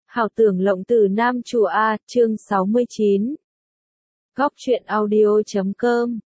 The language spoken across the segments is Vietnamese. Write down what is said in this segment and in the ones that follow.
Hảo tưởng lộng từ Nam Chùa A, chương 69. Góc truyện audio.com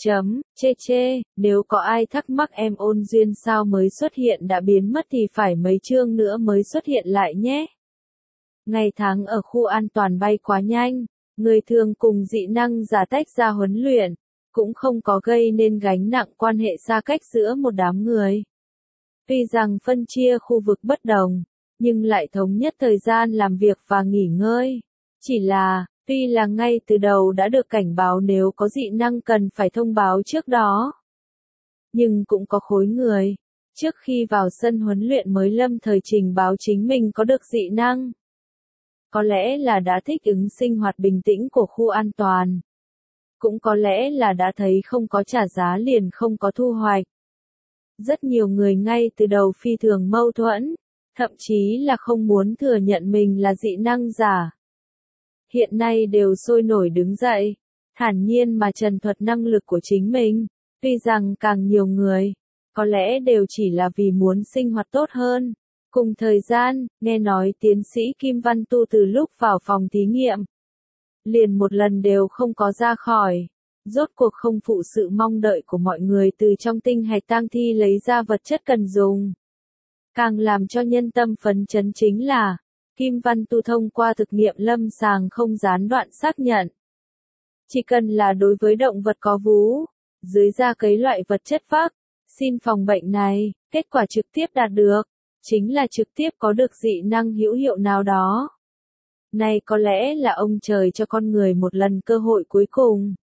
chê, nếu có ai thắc mắc em Ôn Duyên sao mới xuất hiện đã biến mất thì phải mấy chương nữa mới xuất hiện lại nhé. Ngày tháng ở khu an toàn bay quá nhanh, người thường cùng dị năng giả tách ra huấn luyện, cũng không có gây nên gánh nặng quan hệ xa cách giữa một đám người. Tuy rằng phân chia khu vực bất đồng, nhưng lại thống nhất thời gian làm việc và nghỉ ngơi. Chỉ là, tuy là ngay từ đầu đã được cảnh báo nếu có dị năng cần phải thông báo trước đó. Nhưng cũng có khối người, trước khi vào sân huấn luyện mới lâm thời trình báo chính mình có được dị năng. Có lẽ là đã thích ứng sinh hoạt bình tĩnh của khu an toàn. Cũng có lẽ là đã thấy không có trả giá liền không có thu hoạch. Rất nhiều người ngay từ đầu phi thường mâu thuẫn, thậm chí là không muốn thừa nhận mình là dị năng giả. Hiện nay đều sôi nổi đứng dậy, thản nhiên mà trần thuật năng lực của chính mình, tuy rằng càng nhiều người, có lẽ đều chỉ là vì muốn sinh hoạt tốt hơn. Cùng thời gian, nghe nói tiến sĩ Kim Văn Tu từ lúc vào phòng thí nghiệm, liền một lần đều không có ra khỏi. Rốt cuộc không phụ sự mong đợi của mọi người từ trong tinh hạch tang thi lấy ra vật chất cần dùng. Càng làm cho nhân tâm phấn chấn chính là, Kim Văn Tu thông qua thực nghiệm lâm sàng không gián đoạn xác nhận. Chỉ cần là đối với động vật có vú, dưới da cấy loại vật chất vaccine phòng bệnh này, kết quả trực tiếp đạt được, chính là trực tiếp có được dị năng hữu hiệu nào đó. Này có lẽ là ông trời cho con người một lần cơ hội cuối cùng.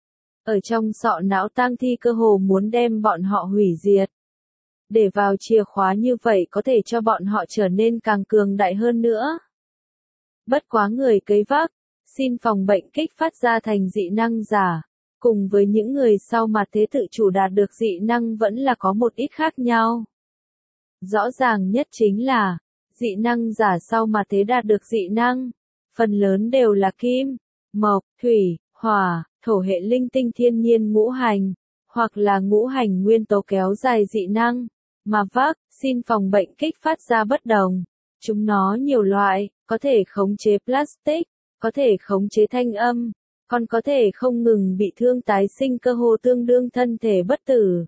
Ở trong sọ não tang thi cơ hồ muốn đem bọn họ hủy diệt. Để vào chìa khóa như vậy có thể cho bọn họ trở nên càng cường đại hơn nữa. Bất quá người cấy vaccine phòng bệnh kích phát ra thành dị năng giả, cùng với những người sau mà thế tự chủ đạt được dị năng vẫn là có một ít khác nhau. Rõ ràng nhất chính là, dị năng giả sau mà thế đạt được dị năng, phần lớn đều là kim, mộc, thủy, hỏa, thổ hệ linh tinh thiên nhiên ngũ hành, hoặc là ngũ hành nguyên tố kéo dài dị năng, mà vaccine phòng bệnh kích phát ra bất đồng. Chúng nó nhiều loại, có thể khống chế plastic, có thể khống chế thanh âm, còn có thể không ngừng bị thương tái sinh cơ hồ tương đương thân thể bất tử.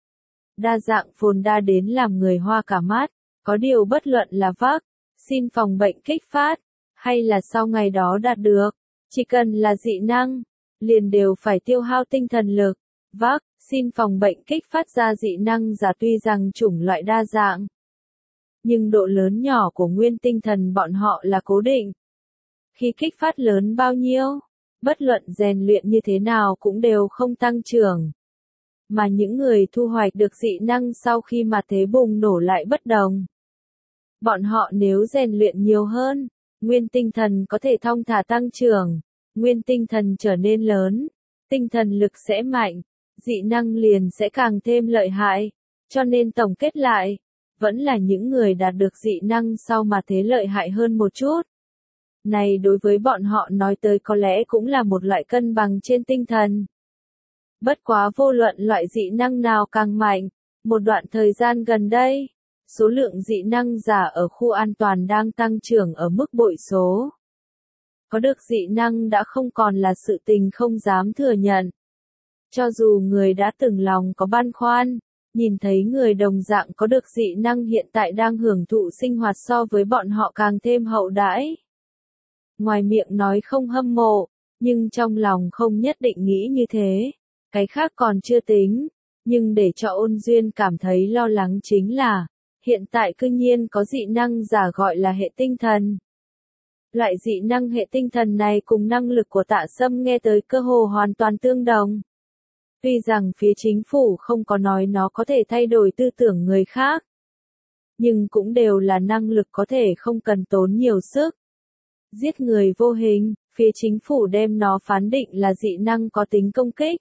Đa dạng phồn đa đến làm người hoa cả mắt, có điều bất luận là vaccine phòng bệnh kích phát, hay là sau ngày đó đạt được, chỉ cần là dị năng, liền đều phải tiêu hao tinh thần lực. Vaccine phòng bệnh kích phát ra dị năng giả tuy rằng chủng loại đa dạng, nhưng độ lớn nhỏ của nguyên tinh thần bọn họ là cố định. Khi kích phát lớn bao nhiêu, bất luận rèn luyện như thế nào cũng đều không tăng trưởng. Mà những người thu hoạch được dị năng sau khi mà thế bùng nổ lại bất đồng. Bọn họ nếu rèn luyện nhiều hơn, nguyên tinh thần có thể thong thả tăng trưởng, nguyên tinh thần trở nên lớn, tinh thần lực sẽ mạnh, dị năng liền sẽ càng thêm lợi hại, cho nên tổng kết lại, vẫn là những người đạt được dị năng sau mà thế lợi hại hơn một chút. Này đối với bọn họ nói tới có lẽ cũng là một loại cân bằng trên tinh thần. Bất quá vô luận loại dị năng nào càng mạnh, một đoạn thời gian gần đây, số lượng dị năng giả ở khu an toàn đang tăng trưởng ở mức bội số. Có được dị năng đã không còn là sự tình không dám thừa nhận. Cho dù người đã từng lòng có băn khoăn, nhìn thấy người đồng dạng có được dị năng hiện tại đang hưởng thụ sinh hoạt so với bọn họ càng thêm hậu đãi. Ngoài miệng nói không hâm mộ, nhưng trong lòng không nhất định nghĩ như thế. Cái khác còn chưa tính, nhưng để cho Ôn Duyên cảm thấy lo lắng chính là, hiện tại cư nhiên có dị năng giả gọi là hệ tinh thần. Loại dị năng hệ tinh thần này cùng năng lực của Tạ Sâm nghe tới cơ hồ hoàn toàn tương đồng. Tuy rằng phía chính phủ không có nói nó có thể thay đổi tư tưởng người khác, nhưng cũng đều là năng lực có thể không cần tốn nhiều sức. Giết người vô hình, phía chính phủ đem nó phán định là dị năng có tính công kích.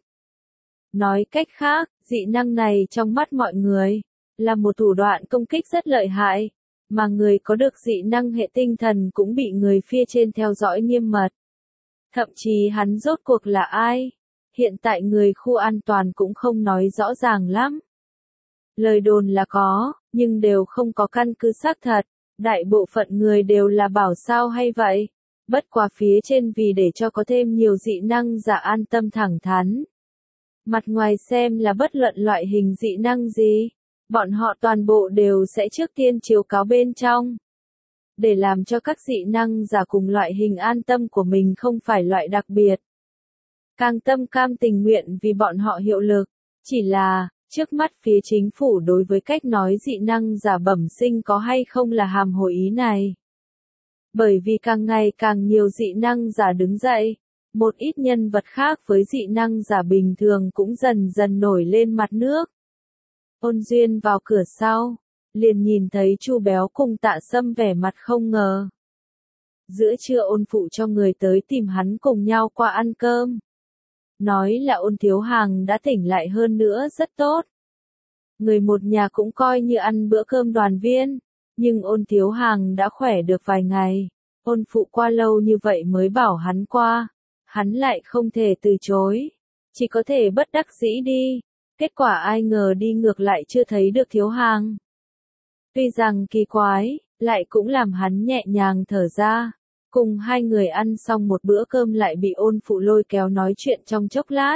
Nói cách khác, dị năng này trong mắt mọi người, là một thủ đoạn công kích rất lợi hại, mà người có được dị năng hệ tinh thần cũng bị người phía trên theo dõi nghiêm mật. Thậm chí hắn rốt cuộc là ai? Hiện tại người khu an toàn cũng không nói rõ ràng lắm. Lời đồn là có, nhưng đều không có căn cứ xác thật, Đại bộ phận người đều là bảo sao hay vậy? Bất quá phía trên vì để cho có thêm nhiều dị năng giả an tâm thẳng thắn. Mặt ngoài xem là bất luận loại hình dị năng gì, bọn họ toàn bộ đều sẽ trước tiên chiếu cáo bên trong. Để làm cho các dị năng giả cùng loại hình an tâm của mình không phải loại đặc biệt. Càng tâm cam tình nguyện vì bọn họ hiệu lực, chỉ là, trước mắt phía chính phủ đối với cách nói dị năng giả bẩm sinh có hay không là hàm hồ ý này. Bởi vì càng ngày càng nhiều dị năng giả đứng dậy, một ít nhân vật khác với dị năng giả bình thường cũng dần dần nổi lên mặt nước. Ôn Duyên vào cửa sau, liền nhìn thấy Chu Béo cùng Tạ Sâm vẻ mặt không ngờ. Giữa trưa Ôn phụ cho người tới tìm hắn cùng nhau qua ăn cơm. Nói là Ôn Thiếu Hàng đã tỉnh lại hơn nữa rất tốt. Người một nhà cũng coi như ăn bữa cơm đoàn viên, nhưng Ôn Thiếu Hàng đã khỏe được vài ngày. Ôn phụ qua lâu như vậy mới bảo hắn qua, hắn lại không thể từ chối, chỉ có thể bất đắc dĩ đi. Kết quả ai ngờ đi ngược lại chưa thấy được Thiếu Hàng. Tuy rằng kỳ quái, lại cũng làm hắn nhẹ nhàng thở ra. Cùng hai người ăn xong một bữa cơm lại bị Ôn phụ lôi kéo nói chuyện trong chốc lát.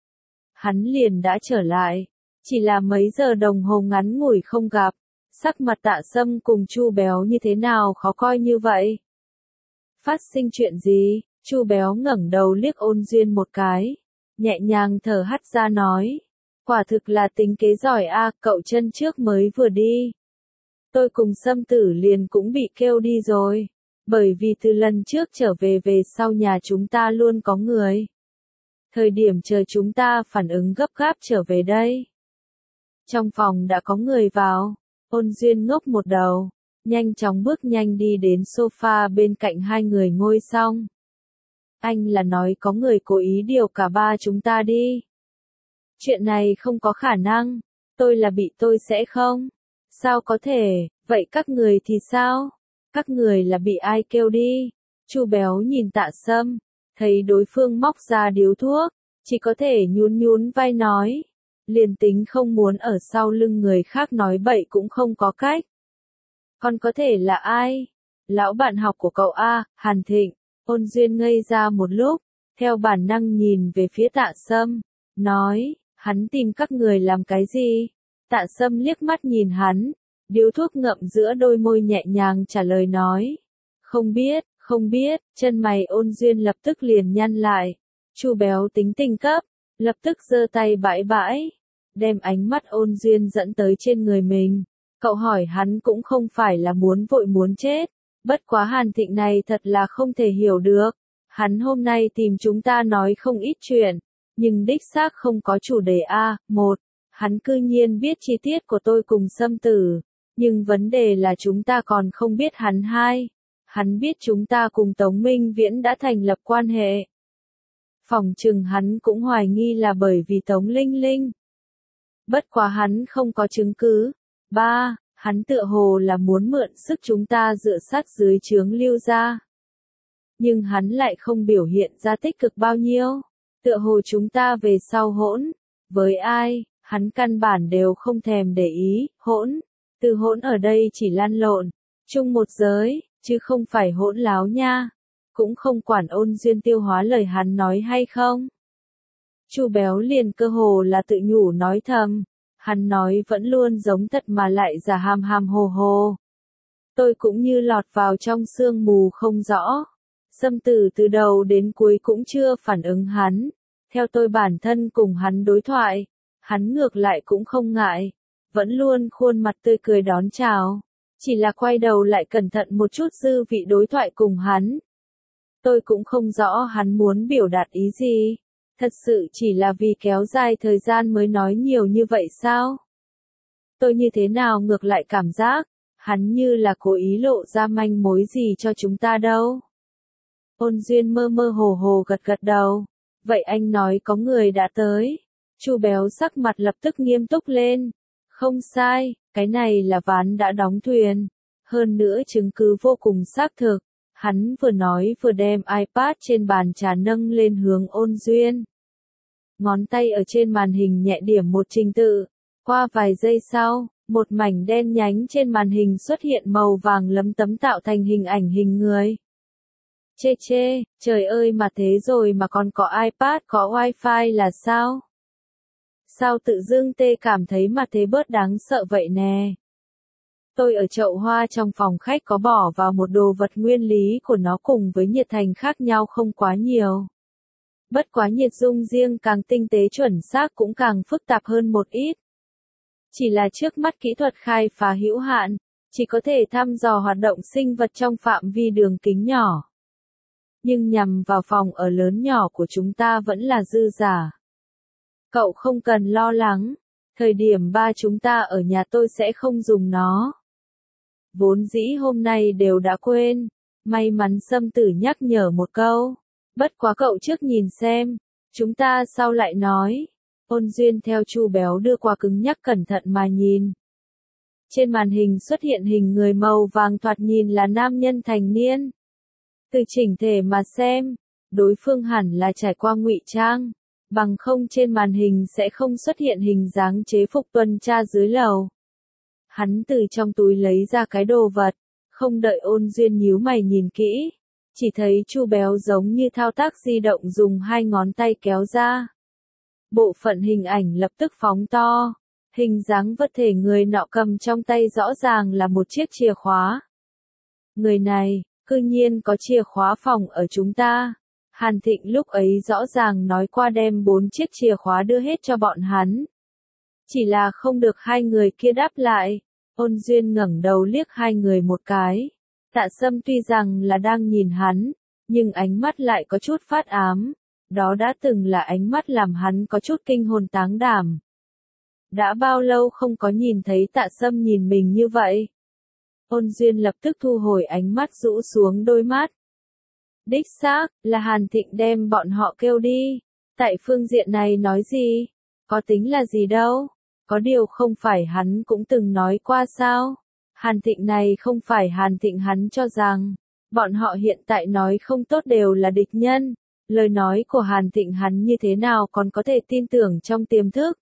Hắn liền đã trở lại, chỉ là mấy giờ đồng hồ ngắn ngủi không gặp, sắc mặt Tạ Sâm cùng Chu Béo như thế nào khó coi như vậy. Phát sinh chuyện gì? Chu Béo ngẩng đầu liếc Ôn Duyên một cái, nhẹ nhàng thở hắt ra nói. Quả thực là tính kế giỏi a, cậu chân trước mới vừa đi. Tôi cùng Sâm Tử liền cũng bị kêu đi rồi, bởi vì từ lần trước trở về sau nhà chúng ta luôn có người. Thời điểm chờ chúng ta phản ứng gấp gáp trở về đây. Trong phòng đã có người vào, Ôn Duyên ngốc một đầu, nhanh chóng bước nhanh đi đến sofa bên cạnh hai người ngồi xong. Anh là nói có người cố ý điều cả ba chúng ta đi. Chuyện này không có khả năng, tôi là bị tôi sẽ không. Sao có thể, vậy các người thì sao? Các người là bị ai kêu đi? Chu Béo nhìn Tạ Sâm, thấy đối phương móc ra điếu thuốc, chỉ có thể nhún nhún vai nói. Liền tính không muốn ở sau lưng người khác nói bậy cũng không có cách. Còn có thể là ai? Lão bạn học của cậu A, Hàn Thịnh. Ôn Duyên ngây ra một lúc, theo bản năng nhìn về phía Tạ Sâm, nói, hắn tìm các người làm cái gì? Tạ Sâm liếc mắt nhìn hắn, điếu thuốc ngậm giữa đôi môi nhẹ nhàng trả lời nói, không biết, chân mày Ôn Duyên lập tức liền nhăn lại. Chu Béo tính tình cấp, lập tức giơ tay bãi bãi, đem ánh mắt Ôn Duyên dẫn tới trên người mình. Cậu hỏi hắn cũng không phải là muốn vội muốn chết, bất quá Hàn Thịnh này thật là không thể hiểu được. Hắn hôm nay tìm chúng ta nói không ít chuyện, nhưng đích xác không có chủ đề A. Một, hắn cư nhiên biết chi tiết của tôi cùng Sâm Tử, nhưng vấn đề là chúng ta còn không biết hắn. Hai, hắn biết chúng ta cùng Tống Minh Viễn đã thành lập quan hệ. Phỏng chừng hắn cũng hoài nghi là bởi vì Tống Linh Linh. Bất quá hắn không có chứng cứ. Ba, hắn tựa hồ là muốn mượn sức chúng ta dựa sát dưới trướng Lưu gia. Nhưng hắn lại không biểu hiện ra tích cực bao nhiêu. Tựa hồ chúng ta về sau hỗn. Với ai, hắn căn bản đều không thèm để ý, hỗn. Từ hỗn ở đây chỉ lăn lộn, chung một giới, chứ không phải hỗn láo nha. Cũng không quản Ôn Duyên tiêu hóa lời hắn nói hay không. Chu Béo liền cơ hồ là tự nhủ nói thầm. Hắn nói vẫn luôn giống thật mà lại giả hàm hàm hồ hồ. Tôi cũng như lọt vào trong sương mù không rõ. Sâm Tử từ đầu đến cuối cũng chưa phản ứng hắn. Theo tôi bản thân cùng hắn đối thoại, hắn ngược lại cũng không ngại. Vẫn luôn khuôn mặt tươi cười đón chào. Chỉ là quay đầu lại cẩn thận một chút dư vị đối thoại cùng hắn. Tôi cũng không rõ hắn muốn biểu đạt ý gì. Thật sự chỉ là vì kéo dài thời gian mới nói nhiều như vậy sao? Tôi như thế nào ngược lại cảm giác, hắn như là cố ý lộ ra manh mối gì cho chúng ta đâu. Ôn Duyên mơ mơ hồ hồ gật gật đầu. Vậy anh nói có người đã tới. Chu Béo sắc mặt lập tức nghiêm túc lên. Không sai, cái này là ván đã đóng thuyền. Hơn nữa chứng cứ vô cùng xác thực. Hắn vừa nói vừa đem iPad trên bàn trà nâng lên hướng Ôn Duyên. Ngón tay ở trên màn hình nhẹ điểm một trình tự. Qua vài giây sau, Một mảnh đen nhánh trên màn hình xuất hiện màu vàng lấm tấm tạo thành hình ảnh hình người. Chê chê, trời ơi mà thế rồi mà còn có iPad có wifi là sao? Sao tự dưng tê cảm thấy mà thế bớt đáng sợ vậy nè? Tôi ở chậu hoa trong phòng khách có bỏ vào một đồ vật nguyên lý của nó cùng với nhiệt thành khác nhau không quá nhiều. Bất quá nhiệt dung riêng càng tinh tế chuẩn xác cũng càng phức tạp hơn một ít. Chỉ là trước mắt kỹ thuật khai phá hữu hạn, chỉ có thể thăm dò hoạt động sinh vật trong phạm vi đường kính nhỏ. Nhưng nhằm vào phòng ở lớn nhỏ của chúng ta vẫn là dư giả. Cậu không cần lo lắng, thời điểm ba chúng ta ở nhà tôi sẽ không dùng nó. Vốn dĩ hôm nay đều đã quên, may mắn Sâm Tử nhắc nhở một câu. Bất quá cậu trước nhìn xem, chúng ta sau lại nói. Ôn Duyên theo Chu Béo đưa qua cứng nhắc cẩn thận mà nhìn. Trên màn hình xuất hiện hình người màu vàng thoạt nhìn là nam nhân thành niên. Từ chỉnh thể mà xem, đối phương hẳn là trải qua ngụy trang, bằng không trên màn hình sẽ không xuất hiện hình dáng chế phục tuần tra dưới lầu. Hắn từ trong túi lấy ra cái đồ vật, không đợi Ôn Duyên nhíu mày nhìn kỹ, chỉ thấy Chu Béo giống như thao tác di động dùng hai ngón tay kéo ra. Bộ phận hình ảnh lập tức phóng to, hình dáng vật thể người nọ cầm trong tay rõ ràng là một chiếc chìa khóa. Người này, cư nhiên có chìa khóa phòng ở chúng ta. Hàn Thịnh lúc ấy rõ ràng nói qua đem 4 chiếc chìa khóa đưa hết cho bọn hắn. Chỉ là không được hai người kia đáp lại. Ôn Duyên ngẩng đầu liếc hai người một cái. Tạ Sâm tuy rằng là đang nhìn hắn, nhưng ánh mắt lại có chút phát ám. Đó đã từng là ánh mắt làm hắn có chút kinh hồn táng đảm. Đã bao lâu không có nhìn thấy Tạ Sâm nhìn mình như vậy? Ôn Duyên lập tức thu hồi ánh mắt rũ xuống đôi mắt. Đích xác, là Hàn Thịnh đem bọn họ kêu đi. Tại phương diện này nói gì? Có tính là gì đâu? Có điều không phải hắn cũng từng nói qua sao? Hàn Thịnh này không phải Hàn Thịnh hắn cho rằng, bọn họ hiện tại nói không tốt đều là địch nhân. Lời nói của Hàn Thịnh hắn như thế nào còn có thể tin tưởng trong tiềm thức?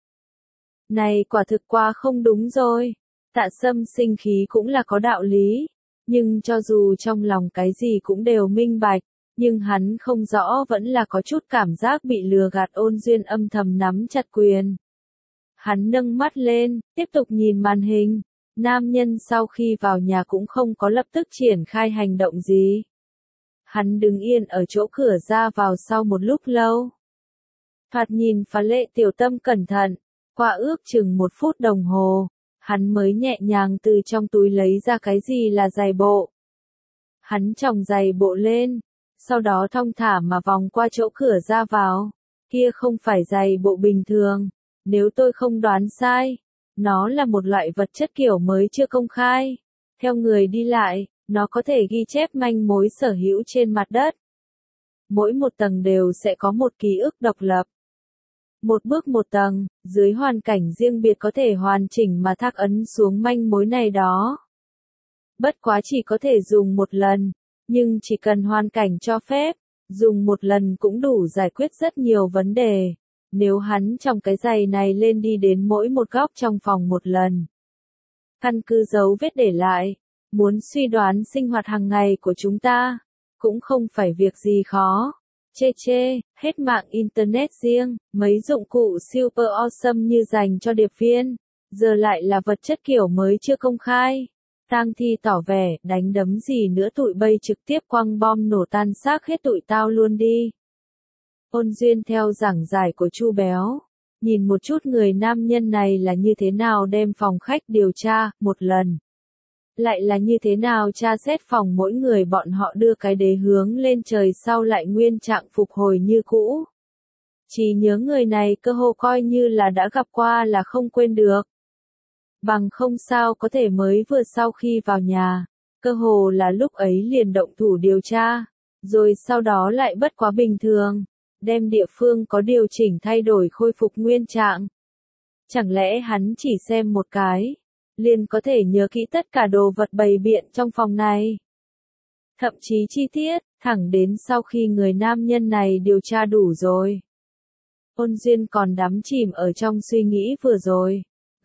Này quả thực quá không đúng rồi. Tạ Sâm sinh khí cũng là có đạo lý. Nhưng cho dù trong lòng cái gì cũng đều minh bạch, nhưng hắn không rõ vẫn là có chút cảm giác bị lừa gạt. Ôn Duyên âm thầm nắm chặt quyền. Hắn nâng mắt lên, tiếp tục nhìn màn hình. Nam nhân sau khi vào nhà cũng không có lập tức triển khai hành động gì. Hắn đứng yên ở chỗ cửa ra vào sau một lúc lâu. Thoạt nhìn phá lệ tiểu tâm cẩn thận, qua ước chừng 1 phút đồng hồ, hắn mới nhẹ nhàng từ trong túi lấy ra cái gì là giày bộ. Hắn chồng giày bộ lên, sau đó thong thả mà vòng qua chỗ cửa ra vào. Kia không phải giày bộ bình thường, nếu tôi không đoán sai, nó là một loại vật chất kiểu mới chưa công khai. Theo người đi lại, nó có thể ghi chép manh mối sở hữu trên mặt đất. Mỗi một tầng đều sẽ có một ký ức độc lập. Một bước một tầng, dưới hoàn cảnh riêng biệt có thể hoàn chỉnh mà thác ấn xuống manh mối này đó. Bất quá chỉ có thể dùng một lần, nhưng chỉ cần hoàn cảnh cho phép, dùng một lần cũng đủ giải quyết rất nhiều vấn đề. Nếu hắn trong cái giày này lên đi đến mỗi một góc trong phòng một lần, căn cứ dấu vết để lại, muốn suy đoán sinh hoạt hàng ngày của chúng ta, cũng không phải việc gì khó. Chê chê, hết mạng Internet riêng, mấy dụng cụ super awesome như dành cho điệp viên, giờ lại là vật chất kiểu mới chưa công khai. Tang Thi tỏ vẻ, đánh đấm gì nữa tụi bay trực tiếp quăng bom nổ tan xác hết tụi tao luôn đi. Ôn Duyên theo giảng giải của Chu Béo, nhìn một chút người nam nhân này là như thế nào đem phòng khách điều tra, một lần. Lại là như thế nào tra xét phòng mỗi người bọn họ đưa cái đế hướng lên trời sau lại nguyên trạng phục hồi như cũ. Chỉ nhớ người này cơ hồ coi như là đã gặp qua là không quên được. Bằng không sao có thể mới vừa sau khi vào nhà, cơ hồ là lúc ấy liền động thủ điều tra, rồi sau đó lại bất quá bình thường, đem địa phương có điều chỉnh thay đổi khôi phục nguyên trạng. Chẳng lẽ hắn chỉ xem một cái, liền có thể nhớ kỹ tất cả đồ vật bày biện trong phòng này. Thậm chí chi tiết, thẳng đến sau khi người nam nhân này điều tra đủ rồi. Ôn Duyên còn đắm chìm ở trong suy nghĩ vừa rồi.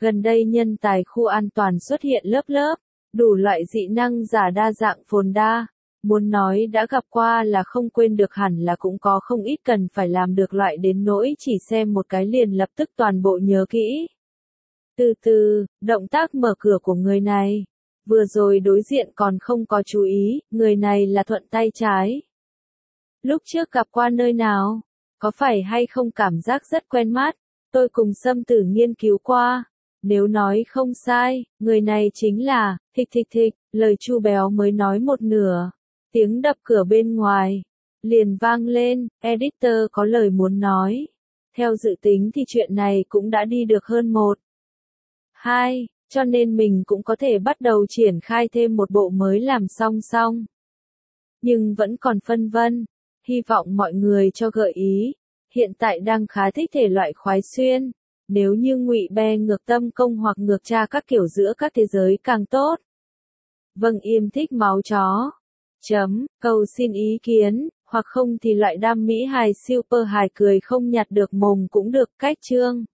Gần đây nhân tài khu an toàn xuất hiện lớp lớp, đủ loại dị năng giả đa dạng phồn đa. Muốn nói đã gặp qua là không quên được hẳn là cũng có không ít cần phải làm được loại đến nỗi chỉ xem một cái liền lập tức toàn bộ nhớ kỹ. Từ từ, động tác mở cửa của người này. Vừa rồi đối diện còn không có chú ý, người này là thuận tay trái. Lúc trước gặp qua nơi nào? Có phải hay không cảm giác rất quen mắt? Tôi cùng Sâm Tử nghiên cứu qua. Nếu nói không sai, người này chính là, thịch thịch thịch, lời Chu Béo mới nói một nửa. Tiếng đập cửa bên ngoài, liền vang lên, editor có lời muốn nói. Theo dự tính thì chuyện này cũng đã đi được hơn 1, 2, cho nên mình cũng có thể bắt đầu triển khai thêm một bộ mới làm song. Nhưng vẫn còn phân vân, hy vọng mọi người cho gợi ý. Hiện tại đang khá thích thể loại khoái xuyên. Nếu như ngụy be ngược tâm công hoặc ngược tra các kiểu giữa các thế giới càng tốt. Vâng, im thích máu chó. Cầu xin ý kiến, hoặc không thì loại đam mỹ hài super hài cười không nhặt được mồm cũng được. Cách chương